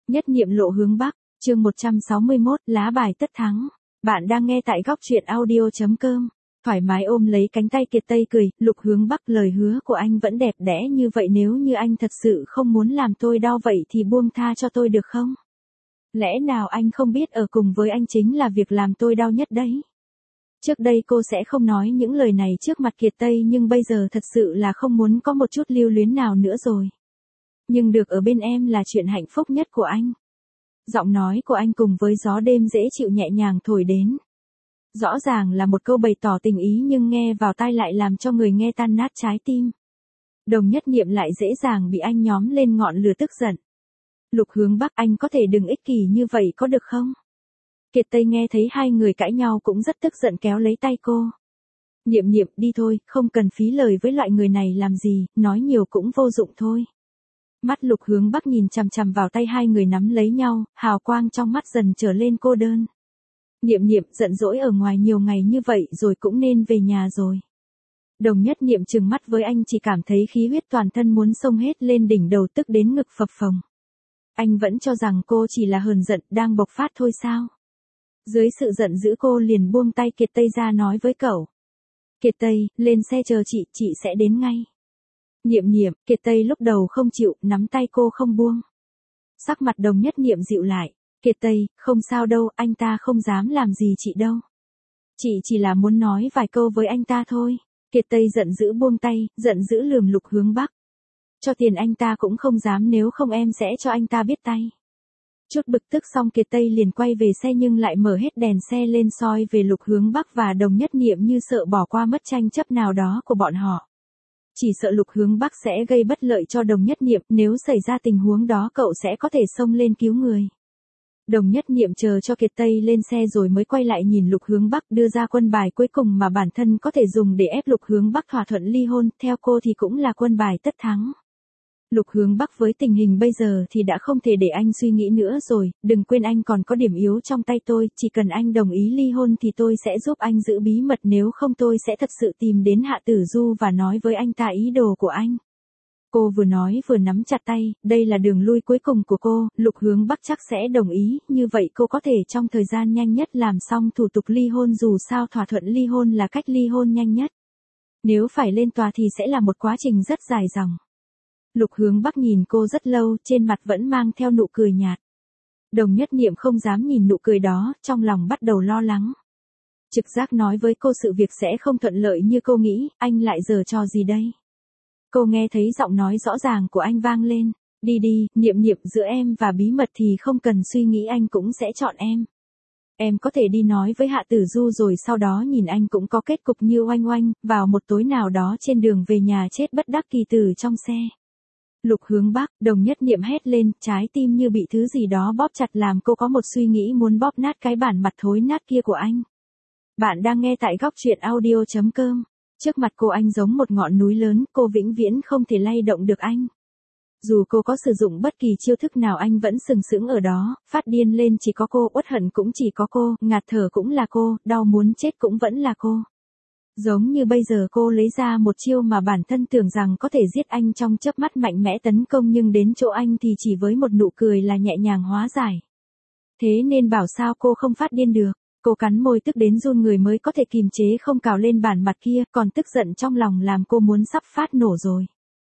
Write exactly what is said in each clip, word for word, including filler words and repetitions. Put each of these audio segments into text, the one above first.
Nhất niệm lộ hướng Bắc, chương một trăm sáu mươi mốt, lá bài tất thắng. Bạn đang nghe tại góc truyện audio chấm com. Thoải mái ôm lấy cánh tay Kiệt Tây cười, Lục Hướng Bắc, lời hứa của anh vẫn đẹp đẽ như vậy, nếu như anh thật sự không muốn làm tôi đau vậy thì buông tha cho tôi được không? Lẽ nào anh không biết ở cùng với anh chính là việc làm tôi đau nhất đấy? Trước đây cô sẽ không nói những lời này trước mặt Kiệt Tây, nhưng bây giờ thật sự là không muốn có một chút lưu luyến nào nữa rồi. Nhưng được ở bên em là chuyện hạnh phúc nhất của anh. Giọng nói của anh cùng với gió đêm dễ chịu nhẹ nhàng thổi đến. Rõ ràng là một câu bày tỏ tình ý nhưng nghe vào tai lại làm cho người nghe tan nát trái tim. Đồng Nhất Niệm lại dễ dàng bị anh nhóm lên ngọn lửa tức giận. Lục Hướng Bắc, anh có thể đừng ích kỷ như vậy có được không? Kiệt Tây nghe thấy hai người cãi nhau cũng rất tức giận kéo lấy tay cô. Niệm Niệm, đi thôi, không cần phí lời với loại người này làm gì, nói nhiều cũng vô dụng thôi. Mắt Lục Hướng Bắc nhìn chằm chằm vào tay hai người nắm lấy nhau, hào quang trong mắt dần trở lên cô đơn. Niệm Niệm, giận dỗi ở ngoài nhiều ngày như vậy rồi cũng nên về nhà rồi. Đồng Nhất Niệm trừng mắt với anh, chỉ cảm thấy khí huyết toàn thân muốn xông hết lên đỉnh đầu, tức đến ngực phập phồng. Anh vẫn cho rằng cô chỉ là hờn giận đang bộc phát thôi sao? Dưới sự giận dữ cô liền buông tay Kiệt Tây ra nói với cậu. Kiệt Tây, lên xe chờ chị, chị sẽ đến ngay. Niệm Niệm, Kiệt Tây lúc đầu không chịu, nắm tay cô không buông. Sắc mặt Đồng Nhất Niệm dịu lại. Kiệt Tây, không sao đâu, anh ta không dám làm gì chị đâu. Chị chỉ là muốn nói vài câu với anh ta thôi. Kiệt Tây giận dữ buông tay, giận dữ lườm Lục Hướng Bắc. Cho tiền anh ta cũng không dám, nếu không em sẽ cho anh ta biết tay. Chút bực tức xong Kiệt Tây liền quay về xe nhưng lại mở hết đèn xe lên soi về Lục Hướng Bắc và Đồng Nhất Niệm như sợ bỏ qua mất tranh chấp nào đó của bọn họ. Chỉ sợ Lục Hướng Bắc sẽ gây bất lợi cho Đồng Nhất Niệm, nếu xảy ra tình huống đó cậu sẽ có thể xông lên cứu người. Đồng Nhất Niệm chờ cho Kiệt Tây lên xe rồi mới quay lại nhìn Lục Hướng Bắc, đưa ra quân bài cuối cùng mà bản thân có thể dùng để ép Lục Hướng Bắc thỏa thuận ly hôn, theo cô thì cũng là quân bài tất thắng. Lục Hướng Bắc, với tình hình bây giờ thì đã không thể để anh suy nghĩ nữa rồi, đừng quên anh còn có điểm yếu trong tay tôi, chỉ cần anh đồng ý ly hôn thì tôi sẽ giúp anh giữ bí mật, nếu không tôi sẽ thật sự tìm đến Hạ Tử Du và nói với anh ta ý đồ của anh. Cô vừa nói vừa nắm chặt tay, đây là đường lui cuối cùng của cô, Lục Hướng Bắc chắc sẽ đồng ý, như vậy cô có thể trong thời gian nhanh nhất làm xong thủ tục ly hôn, dù sao thỏa thuận ly hôn là cách ly hôn nhanh nhất. Nếu phải lên tòa thì sẽ là một quá trình rất dài dòng. Lục Hướng Bắc nhìn cô rất lâu, trên mặt vẫn mang theo nụ cười nhạt. Đồng Nhất Niệm không dám nhìn nụ cười đó, trong lòng bắt đầu lo lắng. Trực giác nói với cô sự việc sẽ không thuận lợi như cô nghĩ, anh lại giở trò gì đây? Cô nghe thấy giọng nói rõ ràng của anh vang lên. Đi đi, Niệm Niệm, giữa em và bí mật thì không cần suy nghĩ, anh cũng sẽ chọn em. Em có thể đi nói với Hạ Tử Du rồi sau đó nhìn anh cũng có kết cục như Oanh Oanh, vào một tối nào đó trên đường về nhà chết bất đắc kỳ tử trong xe. Lục Hướng Bắc, Đồng Nhất Niệm hét lên, trái tim như bị thứ gì đó bóp chặt làm cô có một suy nghĩ muốn bóp nát cái bản mặt thối nát kia của anh. Bạn đang nghe tại góc truyện audio chấm com. Trước mặt cô anh giống một ngọn núi lớn, cô vĩnh viễn không thể lay động được anh. Dù cô có sử dụng bất kỳ chiêu thức nào anh vẫn sừng sững ở đó, phát điên lên chỉ có cô, uất hận cũng chỉ có cô, ngạt thở cũng là cô, đau muốn chết cũng vẫn là cô. Giống như bây giờ cô lấy ra một chiêu mà bản thân tưởng rằng có thể giết anh trong chớp mắt, mạnh mẽ tấn công nhưng đến chỗ anh thì chỉ với một nụ cười là nhẹ nhàng hóa giải. Thế nên bảo sao cô không phát điên được. Cô cắn môi tức đến run người mới có thể kìm chế không cào lên bản mặt kia, còn tức giận trong lòng làm cô muốn sắp phát nổ rồi.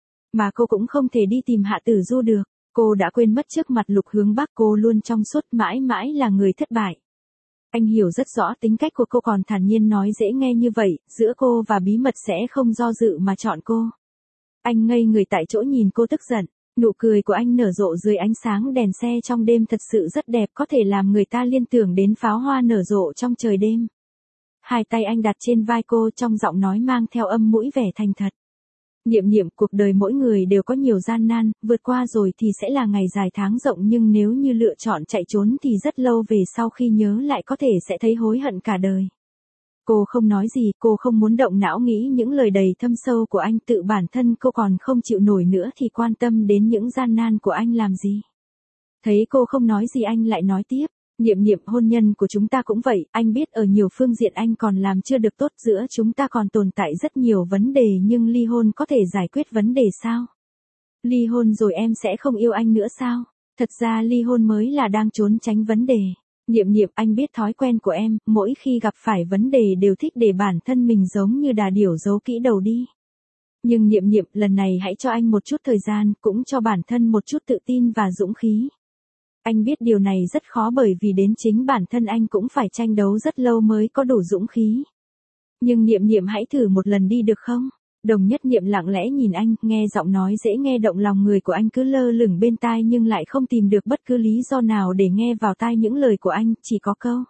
Mà cô cũng không thể đi tìm Hạ Tử Du được, cô đã quên mất trước mặt Lục Hướng Bắc cô luôn trong suốt mãi mãi là người thất bại. Anh hiểu rất rõ tính cách của cô, còn thản nhiên nói dễ nghe như vậy, giữa cô và bí mật sẽ không do dự mà chọn cô. Anh ngây người tại chỗ nhìn cô tức giận. Nụ cười của anh nở rộ dưới ánh sáng đèn xe trong đêm thật sự rất đẹp, có thể làm người ta liên tưởng đến pháo hoa nở rộ trong trời đêm. Hai tay anh đặt trên vai cô, trong giọng nói mang theo âm mũi vẻ thành thật. Niệm Niệm, cuộc đời mỗi người đều có nhiều gian nan, vượt qua rồi thì sẽ là ngày dài tháng rộng, nhưng nếu như lựa chọn chạy trốn thì rất lâu về sau khi nhớ lại có thể sẽ thấy hối hận cả đời. Cô không nói gì, cô không muốn động não nghĩ những lời đầy thâm sâu của anh, tự bản thân cô còn không chịu nổi nữa thì quan tâm đến những gian nan của anh làm gì. Thấy cô không nói gì anh lại nói tiếp, Niệm Niệm, hôn nhân của chúng ta cũng vậy, anh biết ở nhiều phương diện anh còn làm chưa được tốt, giữa chúng ta còn tồn tại rất nhiều vấn đề, nhưng ly hôn có thể giải quyết vấn đề sao? Ly hôn rồi em sẽ không yêu anh nữa sao? Thật ra ly hôn mới là đang trốn tránh vấn đề. Niệm Niệm, anh biết thói quen của em, mỗi khi gặp phải vấn đề đều thích để bản thân mình giống như đà điểu giấu kỹ đầu đi. Nhưng Niệm Niệm, lần này hãy cho anh một chút thời gian, cũng cho bản thân một chút tự tin và dũng khí. Anh biết điều này rất khó bởi vì đến chính bản thân anh cũng phải tranh đấu rất lâu mới có đủ dũng khí. Nhưng Niệm Niệm hãy thử một lần đi được không? Đồng Nhất Niệm lặng lẽ nhìn anh, nghe giọng nói dễ nghe động lòng người của anh cứ lơ lửng bên tai nhưng lại không tìm được bất cứ lý do nào để nghe vào tai những lời của anh, chỉ có câu.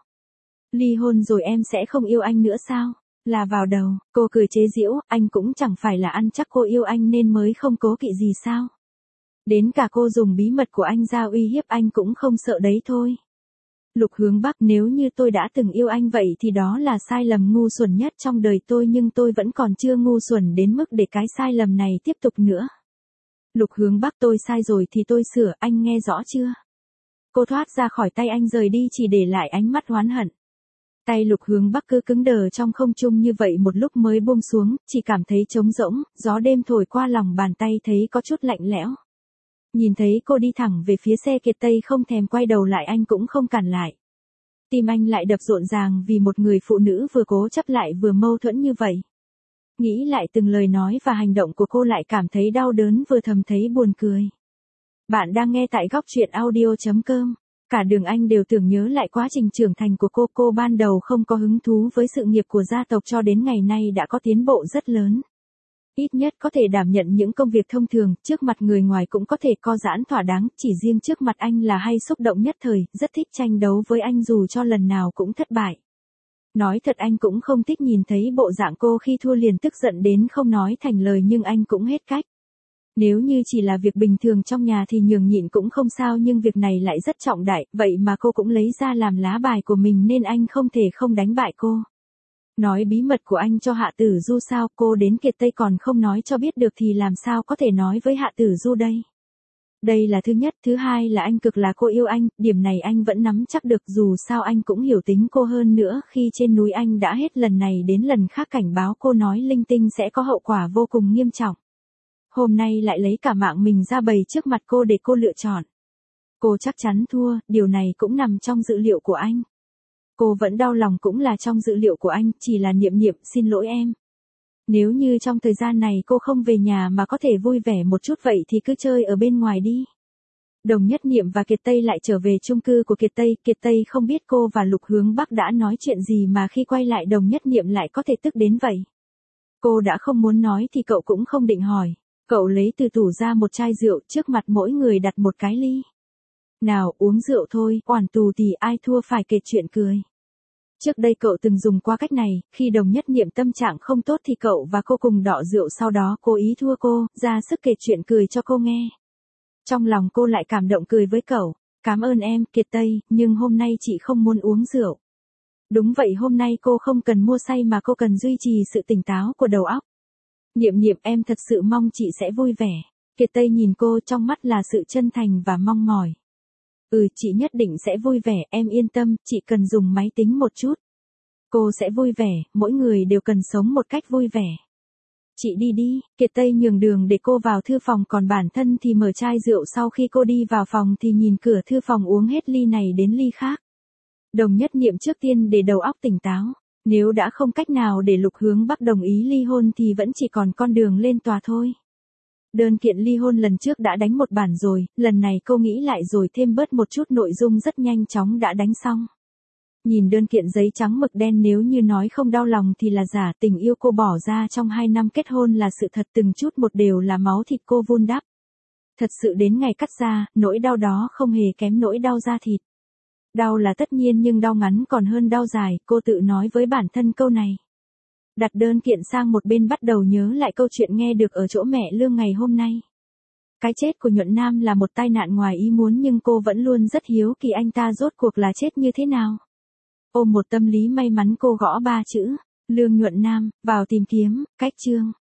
Ly hôn rồi em sẽ không yêu anh nữa sao? Là vào đầu, cô cười chế giễu, anh cũng chẳng phải là ăn chắc cô yêu anh nên mới không cố kỵ gì sao? Đến cả cô dùng bí mật của anh ra uy hiếp anh cũng không sợ đấy thôi. Lục Hướng Bắc, nếu như tôi đã từng yêu anh vậy thì đó là sai lầm ngu xuẩn nhất trong đời tôi, nhưng tôi vẫn còn chưa ngu xuẩn đến mức để cái sai lầm này tiếp tục nữa. Lục Hướng Bắc, tôi sai rồi thì tôi sửa, anh nghe rõ chưa? Cô thoát ra khỏi tay anh rời đi chỉ để lại ánh mắt oán hận. Tay Lục Hướng Bắc cứ cứng đờ trong không trung như vậy một lúc mới buông xuống, chỉ cảm thấy trống rỗng, gió đêm thổi qua lòng bàn tay thấy có chút lạnh lẽo. Nhìn thấy cô đi thẳng về phía xe Kiệt Tây không thèm quay đầu lại anh cũng không cản lại. Tim anh lại đập rộn ràng vì một người phụ nữ vừa cố chấp lại vừa mâu thuẫn như vậy. Nghĩ lại từng lời nói và hành động của cô lại cảm thấy đau đớn vừa thầm thấy buồn cười. Bạn đang nghe tại góc truyện audio chấm com. Cả đường anh đều tưởng nhớ lại quá trình trưởng thành của cô. Cô ban đầu không có hứng thú với sự nghiệp của gia tộc cho đến ngày nay đã có tiến bộ rất lớn. Ít nhất có thể đảm nhận những công việc thông thường, trước mặt người ngoài cũng có thể co giãn thỏa đáng, chỉ riêng trước mặt anh là hay xúc động nhất thời, rất thích tranh đấu với anh dù cho lần nào cũng thất bại. Nói thật anh cũng không thích nhìn thấy bộ dạng cô khi thua liền tức giận đến không nói thành lời, nhưng anh cũng hết cách. Nếu như chỉ là việc bình thường trong nhà thì nhường nhịn cũng không sao, nhưng việc này lại rất trọng đại, vậy mà cô cũng lấy ra làm lá bài của mình nên anh không thể không đánh bại cô. Nói bí mật của anh cho Hạ Tử Du sao? Cô đến Kiệt Tây còn không nói cho biết được thì làm sao có thể nói với Hạ Tử Du đây? Đây là thứ nhất, thứ hai là anh cực là cô yêu anh, điểm này anh vẫn nắm chắc được, dù sao anh cũng hiểu tính cô hơn nữa, khi trên núi anh đã hết lần này đến lần khác cảnh báo cô nói linh tinh sẽ có hậu quả vô cùng nghiêm trọng. Hôm nay lại lấy cả mạng mình ra bày trước mặt cô để cô lựa chọn. Cô chắc chắn thua, điều này cũng nằm trong dự liệu của anh. Cô vẫn đau lòng cũng là trong dự liệu của anh, chỉ là Niệm Niệm, xin lỗi em. Nếu như trong thời gian này cô không về nhà mà có thể vui vẻ một chút vậy thì cứ chơi ở bên ngoài đi. Đồng Nhất Niệm và Kiệt Tây lại trở về chung cư của Kiệt Tây, Kiệt Tây không biết cô và Lục Hướng Bắc đã nói chuyện gì mà khi quay lại Đồng Nhất Niệm lại có thể tức đến vậy. Cô đã không muốn nói thì cậu cũng không định hỏi, cậu lấy từ tủ ra một chai rượu, trước mặt mỗi người đặt một cái ly. Nào uống rượu thôi, oản tù thì ai thua phải kể chuyện cười. Trước đây cậu từng dùng qua cách này, khi Đồng Nhất Niệm tâm trạng không tốt thì cậu và cô cùng đọ rượu, sau đó cố ý thua cô, ra sức kể chuyện cười cho cô nghe. Trong lòng cô lại cảm động cười với cậu, cảm ơn em, Kiệt Tây, nhưng hôm nay chị không muốn uống rượu. Đúng vậy, hôm nay cô không cần mua say mà cô cần duy trì sự tỉnh táo của đầu óc. Niệm Niệm, em thật sự mong chị sẽ vui vẻ. Kiệt Tây nhìn cô, trong mắt là sự chân thành và mong mỏi. Ừ, chị nhất định sẽ vui vẻ, em yên tâm, chị cần dùng máy tính một chút. Cô sẽ vui vẻ, mỗi người đều cần sống một cách vui vẻ. Chị đi đi, Kiệt Tây nhường đường để cô vào thư phòng, còn bản thân thì mở chai rượu. Sau khi cô đi vào phòng thì nhìn cửa thư phòng uống hết ly này đến ly khác. Đồng Nhất Niệm trước tiên để đầu óc tỉnh táo, nếu đã không cách nào để Lục Hướng Bắc đồng ý ly hôn thì vẫn chỉ còn con đường lên tòa thôi. Đơn kiện ly hôn lần trước đã đánh một bản rồi, lần này cô nghĩ lại rồi thêm bớt một chút nội dung rất nhanh chóng đã đánh xong. Nhìn đơn kiện giấy trắng mực đen, nếu như nói không đau lòng thì là giả, tình yêu cô bỏ ra trong hai năm kết hôn là sự thật, từng chút một đều là máu thịt cô vun đắp. Thật sự đến ngày cắt ra, nỗi đau đó không hề kém nỗi đau da thịt. Đau là tất nhiên nhưng đau ngắn còn hơn đau dài, cô tự nói với bản thân câu này. Đặt đơn kiện sang một bên, bắt đầu nhớ lại câu chuyện nghe được ở chỗ mẹ Lương ngày hôm nay. Cái chết của Nhuận Nam là một tai nạn ngoài ý muốn, nhưng cô vẫn luôn rất hiếu kỳ anh ta rốt cuộc là chết như thế nào. Ôm một tâm lý may mắn cô gõ ba chữ, Lương Nhuận Nam, vào tìm kiếm, cách chương.